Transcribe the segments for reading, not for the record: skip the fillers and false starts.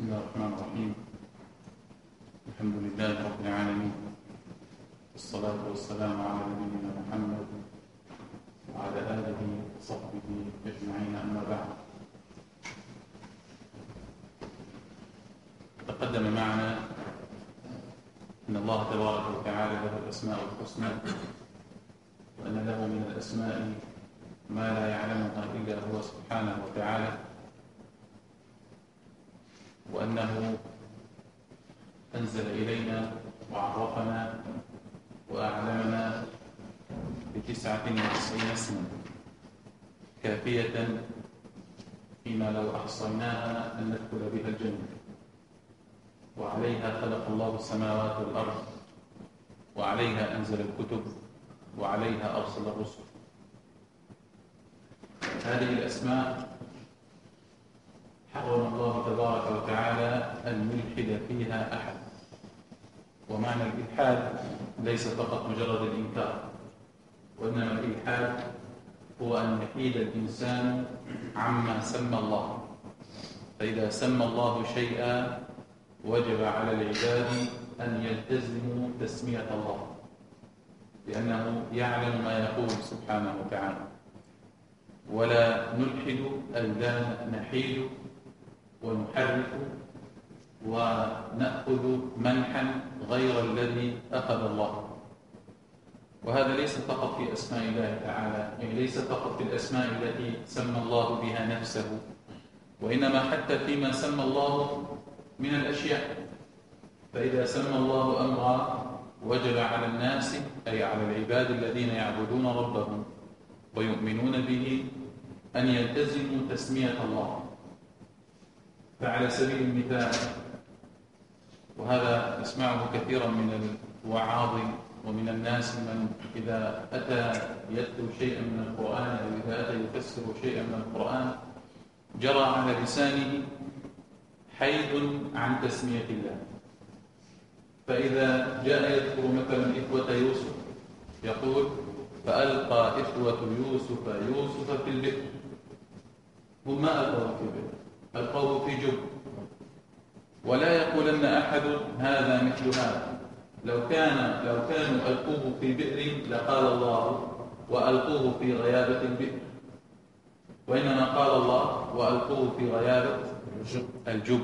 الله الرحمن الرحيم. الحمد لله رب العالمين، والصلاة والسلام على نبينا محمد وعلى آله وصحبه أجمعين، أما بعد. تقدم معنا أن الله تبارك وتعالى له الأسماء الحسنى، وأن له من الأسماء ما لا يعلمها إلا هو سبحانه وتعالى، وأنه أنزل إلينا وعرفنا وأعلمنا ب99 اسما كافية فيما لو أحصيناها أن ندخل بها الجنة، وعليها خلق الله السماوات والأرض، وعليها أنزل الكتب، وعليها أرسل الرسل. هذه الأسماء حرم الله تبارك وتعالى أن يلحد فيها أحد. ومعنى الإلحاد ليس فقط مجرد الإنكار، وإنما الإلحاد هو أن يحيد الإنسان عما سمى الله. فإذا سمى الله شيئا وجب على العباد أن يلتزموا تسمية الله، لأنه يعلم ما يقول سبحانه وتعالى. ولا نلحد أي لا نحيد ونحرف ونأخذ منحا غير الذي أخذ الله. وهذا ليس فقط في أسماء الله تعالى، يعني ليس فقط في الأسماء التي سمى الله بها نفسه، وإنما حتى فيما سمى الله من الأشياء. فإذا سمى الله أمرا وجب على الناس أي على العباد الذين يعبدون ربهم ويؤمنون به أن يلتزموا تسمية الله. فعلى سبيل المثال، وهذا نسمعه كثيرا من الوعاظ ومن الناس من إذا أتى يتلو شيئا من القرآن أو إذا أتى يفسر شيئا من القرآن جرى على لسانه حيد عن تسمية الله. فإذا جاء يذكر مثلا إخوة يوسف يقول: فألقى إخوة يوسف في البئر. هم ما ألقوا في البئر، ألقوه في جب. ولا يقولن أحد هذا مثل هذا. لو كانوا ألقوه في بئر لقال الله وألقوه في غيابة البئر، وإنما قال الله وألقوه في غيابة الجب.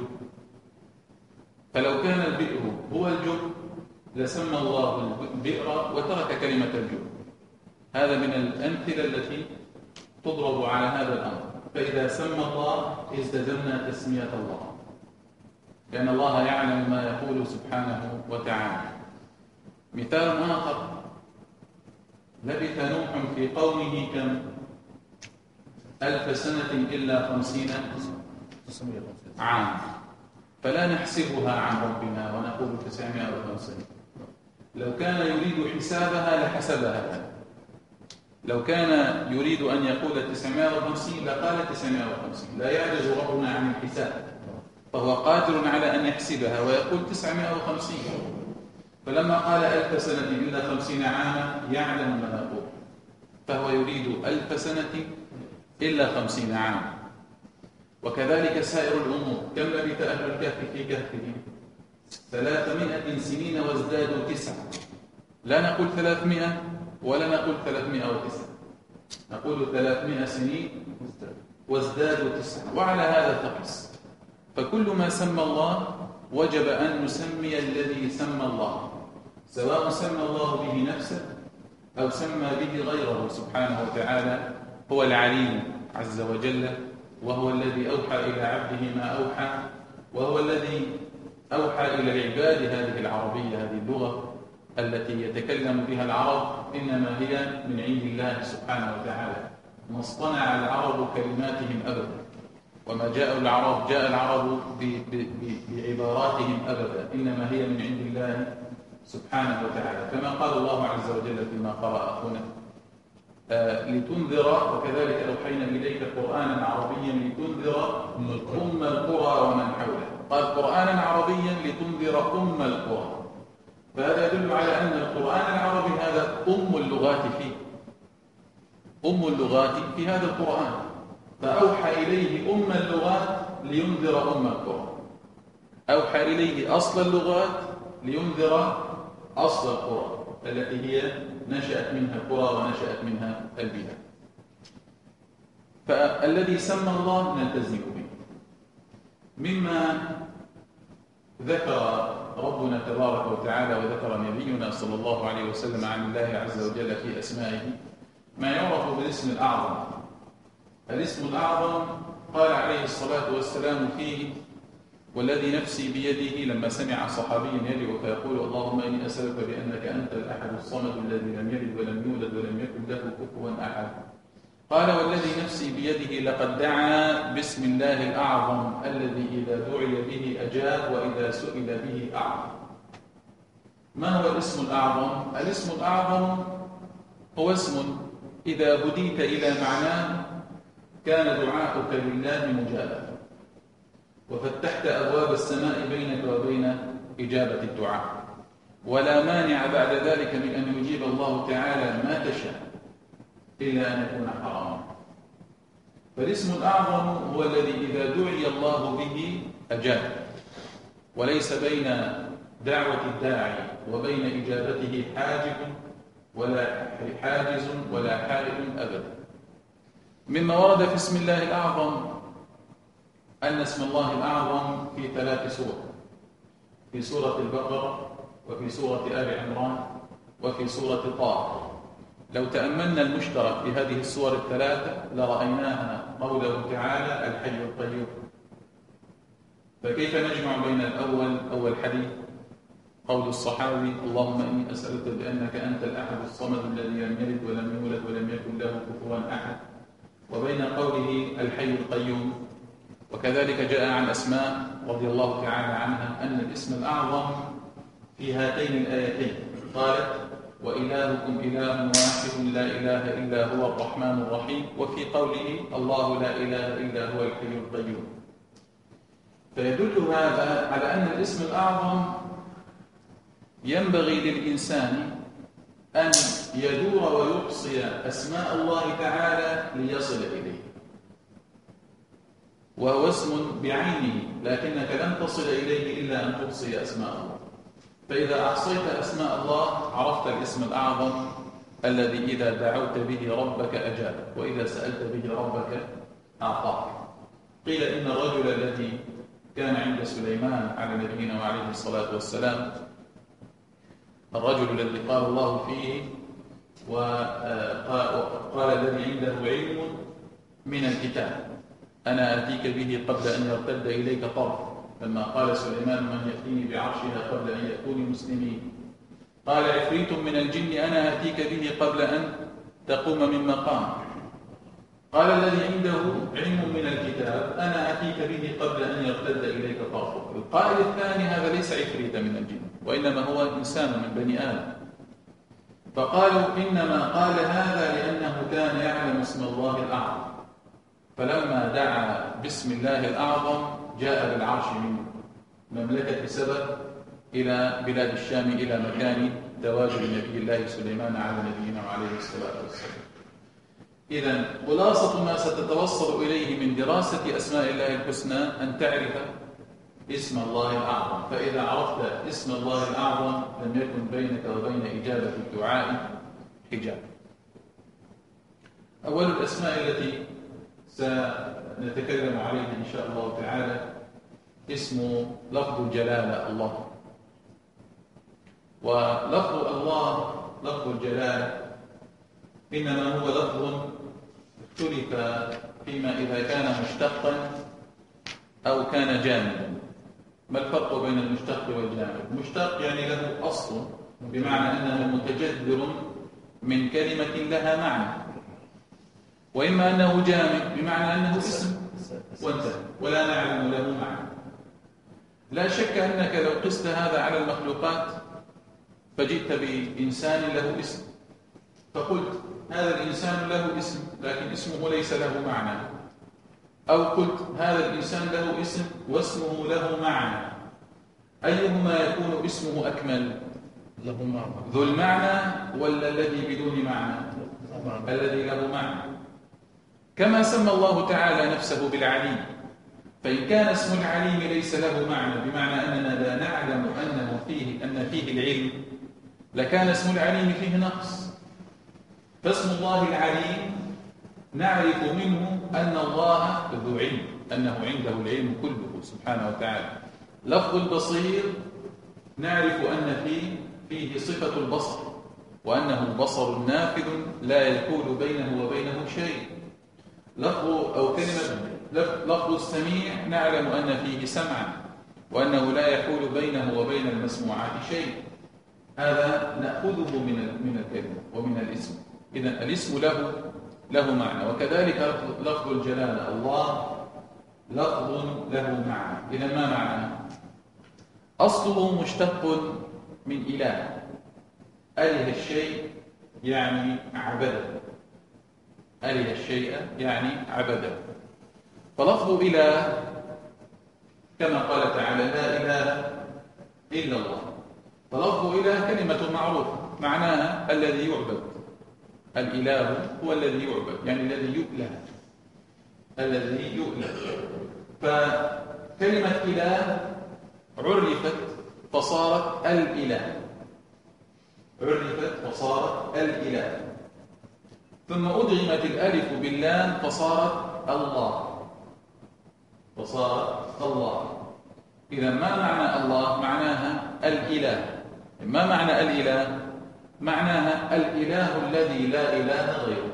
فلو كان البئر هو الجب لسمى الله البئر وترك كلمة الجب. هذا من الأمثلة التي تضرب على هذا الأمر. فإذا سمى الله التزمنا تسمية الله، لأن الله يعلم ما يقول سبحانه وتعالى. مثال آخر: لبث نوح في قومه كم؟ 1000 سنة إلا 50 عام. فلا نحسبها عن ربنا ونقول 950. لو كان يريد حسابها لحسبها. لو كان يريد أن يقول 950 لقال 950. لا يعجز ربنا عن الحساب، فهو قادر على أن يحسبها ويقول 950. فلما قال 1000 سنة إلا 50 عاما يعلم ما يقول، فهو يريد 1000 سنة إلا 50 عاما. وكذلك سائر الأمور. كم لبث أهل الكهف في كهفهم؟ 300 سنين وازدادوا 9. لا نقول 300 ولا نقول 309، نقول 300 سنين وازدادوا 9، وعلى هذا تقس. فكل ما سمى الله وجب أن نسمي الذي سمى الله، سواء سمى الله به نفسه أو سمى به غيره سبحانه وتعالى. هو العليم عز وجل، وهو الذي أوحى إلى عبده ما أوحى، وهو الذي أوحى إلى العباد هذه العربية، هذه اللغة التي يتكلم بها العرب، إنما هي من عند الله سبحانه وتعالى. ما اصطنع العرب كلماتهم أبدا، وما جاء العرب بعباراتهم أبدا، إنما هي من عند الله سبحانه وتعالى. كما قال الله عز وجل فيما قرأ أخونا: لتنذر وكذلك أوحينا إليك قرآنا عربيا لتنذر أم القرى ومن حولها. قال قرآنا عربيا لتنذر أم القرى. فهذا يدل على أن القرآن العربي هذا أم اللغات فيه، أم اللغات في هذا القرآن. فأوحى إليه أم اللغات لينذر أم القرى. أوحى إليه أصل اللغات لينذر أصل القرى التي هي نشأت منها القرى ونشأت منها البلاد. فالذي سمى الله نلتزم به. مما ذكر ربنا تبارك وتعالى وذكر نبينا صلى الله عليه وسلم عن الله عز وجل في أسمائه ما يعرف بالاسم الأعظم. الاسم الأعظم قال عليه الصلاة والسلام فيه: والذي نفسي بيده، لما سمع صحابي يدعو فيقول: اللهم إني أسألك بأنك أنت الأحد الصمد الذي لم يلد ولم يولد ولم يكن له كفوا أحد. قال: والذي نفسي بيده لقد دعا باسم الله الأعظم الذي إذا دعي به أجاب وإذا سئل به أعظم. ما هو الاسم الأعظم؟ الاسم الأعظم هو اسم إذا هديت إلى معناه كان دعاؤك لله مجابا، وفتحت أبواب السماء بينك وبين إجابة الدعاء، ولا مانع بعد ذلك من أن يجيب الله تعالى ما تشاء إلا أن يكون حراما. فالاسم الأعظم هو الذي إذا دعي الله به أجاب، وليس بين دعوة الداعي وبين إجابته حاجز ولا حائل أبدا. مما ورد في اسم الله الأعظم أن اسم الله الأعظم في 3 سور: في سورة البقرة، وفي سورة آل عمران، وفي سورة طه. لو تأملنا المشترك في هذه السور ال3 لرأيناها قوله تعالى: الحي القيوم. فكيف نجمع بين أول حديث قول الصحابي: اللهم إني أسألك بأنك أنت الأحد الصمد الذي لم يلد ولم يولد ولم يكن له كفوا أحد، وبين قوله الحي القيوم؟ وكذلك جاء عن أسماء رضي الله تعالى عنها أن الاسم الأعظم في هاتين الآيتين. قالت: وإلهكم إله واحد لا إله إلا هو الرحمن الرحيم، وفي قوله: الله لا إله إلا هو الحي القيوم. فيدل هذا على أن الاسم الأعظم ينبغي للإنسان أن يدور ويحصي أسماء الله تعالى ليصل إليه، وهو اسم بعينه، لكنك لن تصل إليه إلا أن تحصي أسماء الله. فإذا أحصيت أسماء الله عرفت الاسم الأعظم الذي إذا دعوت به ربك أجابك، وإذا سألت به ربك أعطاك. قيل إن الرجل الذي كان عند سليمان على نبينا وعليه الصلاة والسلام، الرجل الذي قال الله فيه وقال الذي عنده علم من الكتاب أنا آتيك به قبل أن يرتد إليك طرف، لما قال سليمان: من يأتيني بعرشها قبل أن يأتوني مسلمين. قال عفريت من الجن: أنا آتيك به قبل أن تقوم من مقام. قال الذي عنده علم من الكتاب: أنا آتيك به قبل أن يرتد إليك طرفك. القائل الثاني هذا ليس عفريت من الجن، وإنما هو إنسان من بني آدم. فقالوا إنما قال هذا لأنه كان يعلم اسم الله الأعظم، فلما دعا باسم الله الأعظم جاء بالعرش من مملكة سبأ إلى بلاد الشام، إلى مكان تواجد نبي الله سليمان على نبينا وعليه الصلاة والسلام. إذن خلاصة ما ستتوصل إليه من دراسة أسماء الله الحسنى أن تعرف اسم الله الأعظم. فإذا عرفت اسم الله الأعظم لم يكن بينك وبين إجابة الدعاء حجاب. أول الأسماء التي سنتكلم عليها إن شاء الله تعالى اسم لفظ الجلالة الله. ولفظ الله لفظ الجلالة إنما هو لفظ اختلف فيما إذا كان مشتقا أو كان جامدا. ما الفرق بين المشتق والجامد؟ المشتق يعني له أصل، بمعنى أنه متجذر من كلمة لها معنى، وإما أنه جامد بمعنى أنه اسم وانتهى ولا نعلم له معنى. لا شك أنك لو قست هذا على المخلوقات فجئت بإنسان له اسم فقلت هذا الإنسان له اسم لكن اسمه ليس له معنى، أو قلت هذا الإنسان له اسم واسمه له معنى، أيهما يكون اسمه أكمل؟ له معنى. ذو المعنى ولا الذي بدون معنى؟ الذي له معنى. كما سمى الله تعالى نفسه بالعليم، فإن كان اسم العليم ليس له معنى بمعنى أننا لا نعلم أن فيه العلم لكان اسم العليم فيه نقص. فاسم الله العليم نعرف منه أن الله ذو علم، أنه عنده العلم كله سبحانه وتعالى. لفظ البصير نعرف أن فيه صفة البصر، وأنه البصر النافذ لا يكون بينه وبينه شيء. لفظ السميع نعلم أن فيه سمعا، وأنه لا يحول بينه وبين المسموعات شيء. هذا نأخذه من الكلمة ومن الاسم. إذن الاسم له معنى، وكذلك لفظ الجلالة الله لفظ له معنى. إذن ما معنى؟ أصله مشتق من إله، أله الشيء يعني عبده، أله الشيء يعني عبده. فلفظ إله كما قال تعالى لا إله إلا الله، فلفظ إله كلمة معروفة معناها الذي يعبد. الإله هو الذي يعبد، يعني الذي يؤله. فكلمة إله عرفت فصارت الإله، ثم أدغمت الألف باللام فصارت الله. إذا ما معنى الله؟ معناها الإله. ما معنى الإله؟ معناها الإله الذي لا إله غيره.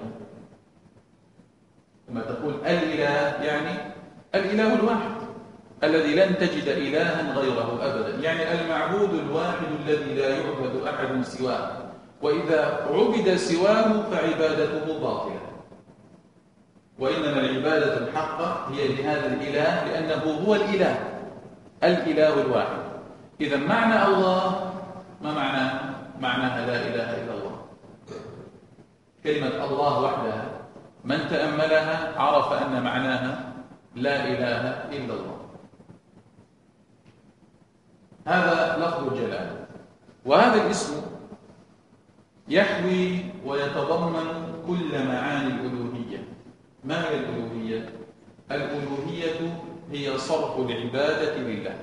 لما تقول الإله يعني الإله الواحد الذي لن تجد إلها غيره أبدا، يعني المعبود الواحد الذي لا يعبد أحد سواه، وإذا عبد سواه فعبادته باطلة. وإنما العبادة الحقة هي لهذا الإله لأنه هو الإله الواحد. إذا معنى الله ما معناه؟ معناها لا إله إلا الله. كلمة الله وحدها من تأملها عرف أن معناها لا إله إلا الله. هذا لفظ الجلالة. وهذا الاسم يحوي ويتضمن كل معاني الألوهية. ما هي الألوهية؟ الألوهية هي صرف العبادة لله.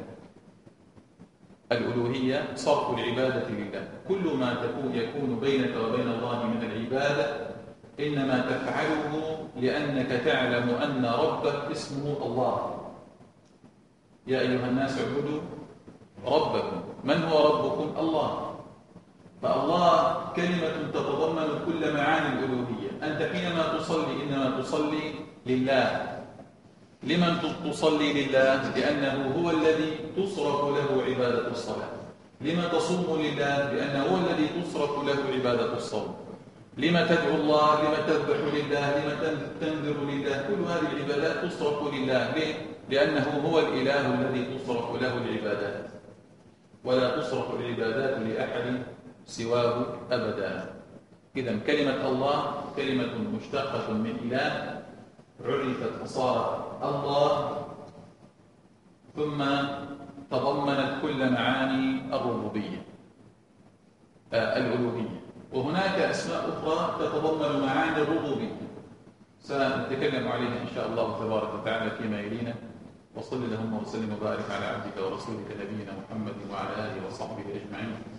الألوهية صرف العبادة لله. كل ما يكون بينك وبين الله من العبادة إنما تفعله لأنك تعلم أن ربك اسمه الله. يا أيها الناس اعبدوا ربكم. من هو ربكم؟ الله. فالله كلمة تتضمن كل معاني الألوهية. أنت حينما تصلي إنما تصلي لله. لمن تصلي لله؟ لأنه هو الذي تصرف له عبادة الصلاة. لما تصوم لله؟ لأنه هو الذي تصرف له عبادة الصوم. لما تدعو الله؟ لما تذبح لله؟ لما تنذر لله؟ كل هذه العبادات تصرف لله. ليه؟ لأنه هو الإله الذي تصرف له العبادات، ولا تصرف العبادات لأحد سواه أبدا. إذن كلمة الله كلمة مشتقة من إله عرفت فصارت الله، ثم تضمنت كل معاني الربوبية الألوهية. وهناك أسماء أخرى تتضمن معاني الربوبية سنتكلم عليها إن شاء الله تبارك وتعالى فيما يلينا. وصل اللهم وسلم وبارك على عبدك ورسولك نبينا محمد وعلى آله وصحبه أجمعين.